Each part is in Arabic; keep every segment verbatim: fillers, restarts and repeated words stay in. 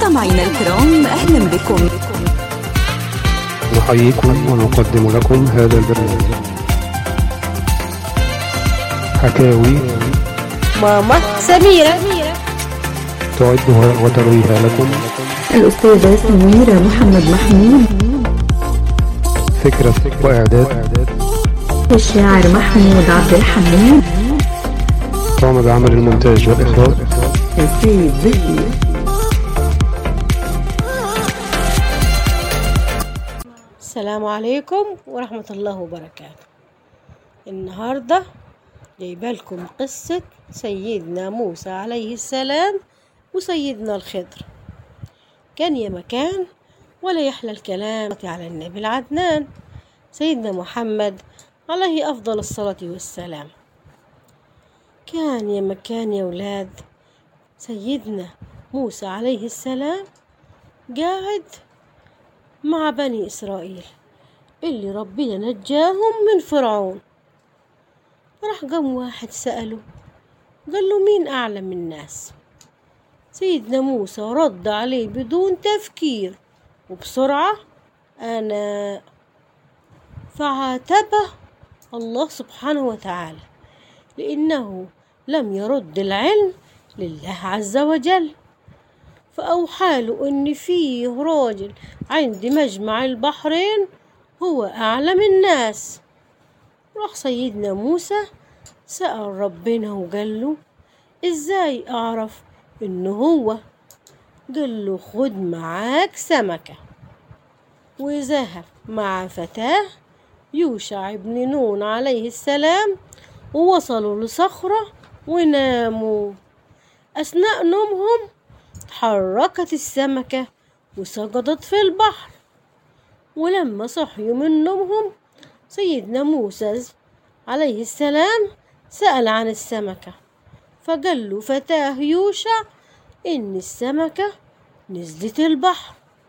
مستمعينا الكرام، أهلا بكم. نحييكم ونقدم لكم هذا البرنامج حكاوي ماما سميرة، تعدها وترويها لكم الأستاذة سميرة محمد محمود، فكرة وإعداد الشاعر محمود عبد الحميد، قام بعمل المونتاج والإخراج السيد زكي. السلام عليكم ورحمة الله وبركاته. النهاردة جايبه لكم قصة سيدنا موسى عليه السلام وسيدنا الخضر. كان يا مكان ولا يحلى الكلام على النبي العدنان سيدنا محمد عليه أفضل الصلاة والسلام. كان يا مكان يا ولاد سيدنا موسى عليه السلام قاعد مع بني إسرائيل اللي ربنا نجاهم من فرعون. راح قام واحد سأله، قال له مين أعلم الناس؟ سيدنا موسى رد عليه بدون تفكير وبسرعة، أنا. فعاتبه الله سبحانه وتعالى لأنه لم يرد العلم لله عز وجل، فأوحى له إن فيه راجل عند مجمع البحرين هو أعلم الناس. راح سيدنا موسى سأل ربنا وقال له إزاي أعرف إنه هو؟ قال له خد معاك سمكة. وذهب مع فتاه يوشع بن نون عليه السلام، ووصلوا لصخرة وناموا. أثناء نومهم تحركت السمكة وسقطت في البحر. ولما صحيوا من نومهم سيدنا موسى عليه السلام سأل عن السمكة، فقال له فتاه يوشع إن السمكة نزلت البحر.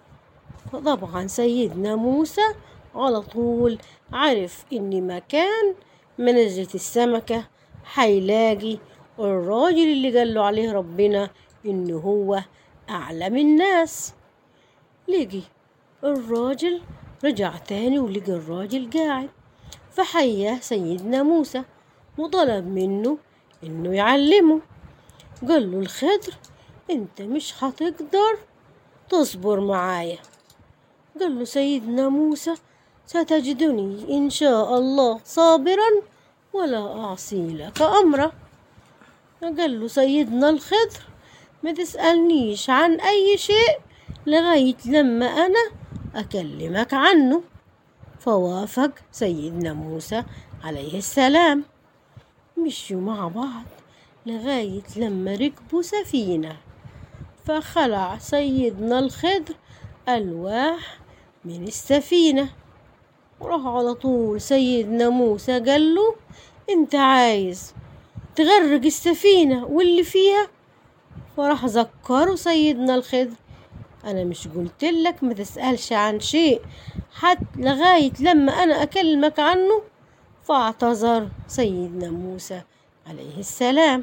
فطبعا سيدنا موسى على طول عرف إن مكان ما نزلت السمكة حيلاقي الراجل اللي قال له عليه ربنا إنه هو أعلم الناس. لقي الراجل، رجع تاني ولقي الراجل قاعد، فحياه سيدنا موسى وطلب منه إنه يعلمه. قال له الخضر أنت مش هتقدر تصبر معايا. قال له سيدنا موسى ستجدني إن شاء الله صابرا ولا أعصي لك أمرا. قال له سيدنا الخضر ما تسألنيش عن أي شيء لغاية لما أنا أكلمك عنه. فوافق سيدنا موسى عليه السلام. مشوا مع بعض لغاية لما ركبوا سفينة، فخلع سيدنا الخضر ألواح من السفينة. وراح على طول سيدنا موسى قال له انت عايز تغرق السفينة واللي فيها؟ فراح ذكره سيدنا الخضر أنا مش قلت لك ما تسألش عن شيء حتى لغاية لما أنا أكلمك عنه؟ فاعتذر سيدنا موسى عليه السلام.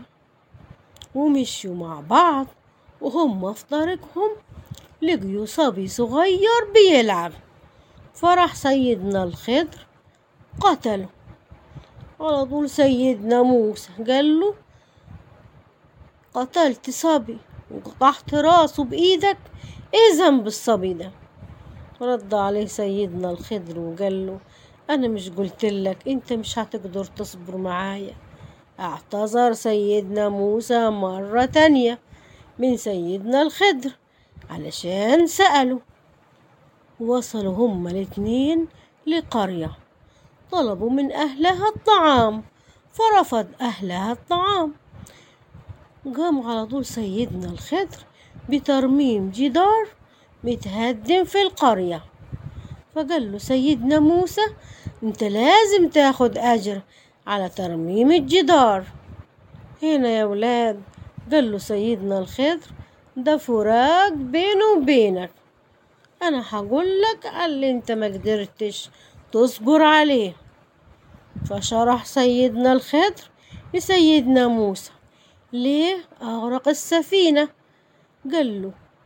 ومشوا مع بعض وهم في طريقهم لقيوا صبي صغير بيلعب. فراح سيدنا الخضر قتله. على طول سيدنا موسى قال له قتلت صبي وقطعت راسه بإيدك، ايه ذنب الصبي ده؟ رد عليه سيدنا الخضر وقال له انا مش قلت لك انت مش هتقدر تصبر معايا؟ اعتذر سيدنا موسى مرة تانية من سيدنا الخضر علشان سأله. وصلوا هما الاتنين لقرية، طلبوا من أهلها الطعام فرفض أهلها الطعام. قام على طول سيدنا الخضر بترميم جدار متهدم في القرية. فقال له سيدنا موسى انت لازم تاخد أجر على ترميم الجدار. هنا يا ولاد قال له سيدنا الخضر ده فراق بينه وبينك، أنا هقول لك على اللي انت ما قدرتش تصبر عليه. فشرح سيدنا الخضر لسيدنا موسى ليه أغرق السفينة. قال له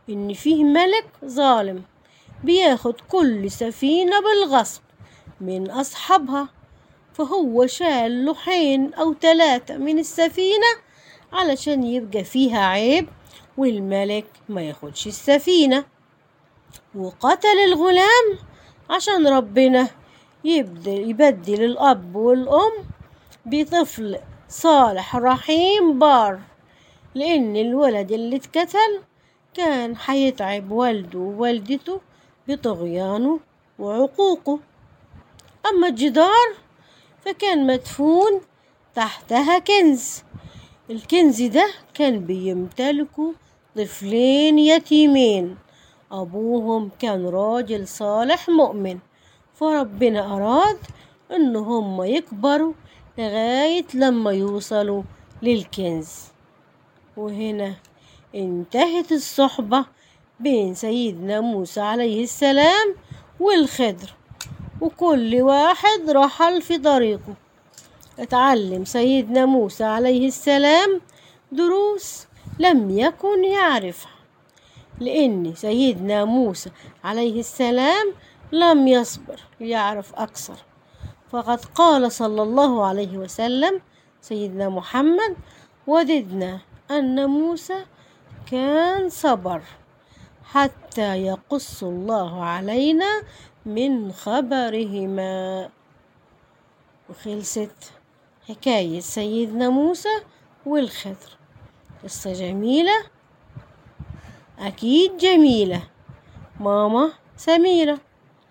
إن فيه ملك ظالم بياخد كل سفينة بالغصب من أصحابها، فهو شال لوحين أو ثلاثة من السفينة علشان يبقى فيها عيب والملك ما ياخدش السفينة، وقتل الغلام عشان ربنا يبدل, يبدل الأب والأم بطفل صالح رحيم بار، لأن الولد اللي اتقتل كان حيتعب والده ووالدته بطغيانه وعقوقه. أما الجدار فكان مدفون تحتها كنز، الكنز ده كان بيمتلكه طفلين يتيمين أبوهم كان راجل صالح مؤمن، فربنا أراد إن هم يكبروا لغاية لما يوصلوا للكنز. وهنا انتهت الصحبة بين سيدنا موسى عليه السلام والخضر، وكل واحد رحل في طريقه. اتعلم سيدنا موسى عليه السلام دروس لم يكن يعرفها، لأن سيدنا موسى عليه السلام لم يصبر ليعرف أكثر، فقد قال صلى الله عليه وسلم سيدنا محمد: وددنا أن موسى كان صبر حتى يقص الله علينا من خبرهما. وخلصت حكاية سيدنا موسى والخضر. قصة جميلة، أكيد جميلة. ماما سميرة.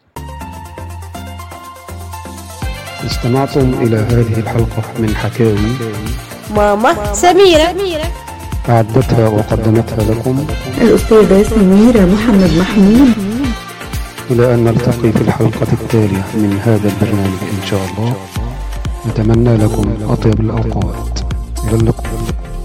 استمعتم إلى هذه الحلقة من حكاوي ماما سميرة، أعدتها وقدمتها لكم الأستاذة سميرة محمد محمود. إلى أن نلتقي في الحلقة التالية من هذا البرنامج إن شاء الله، نتمنى لكم أطيب الأوقات. إلى اللقاء.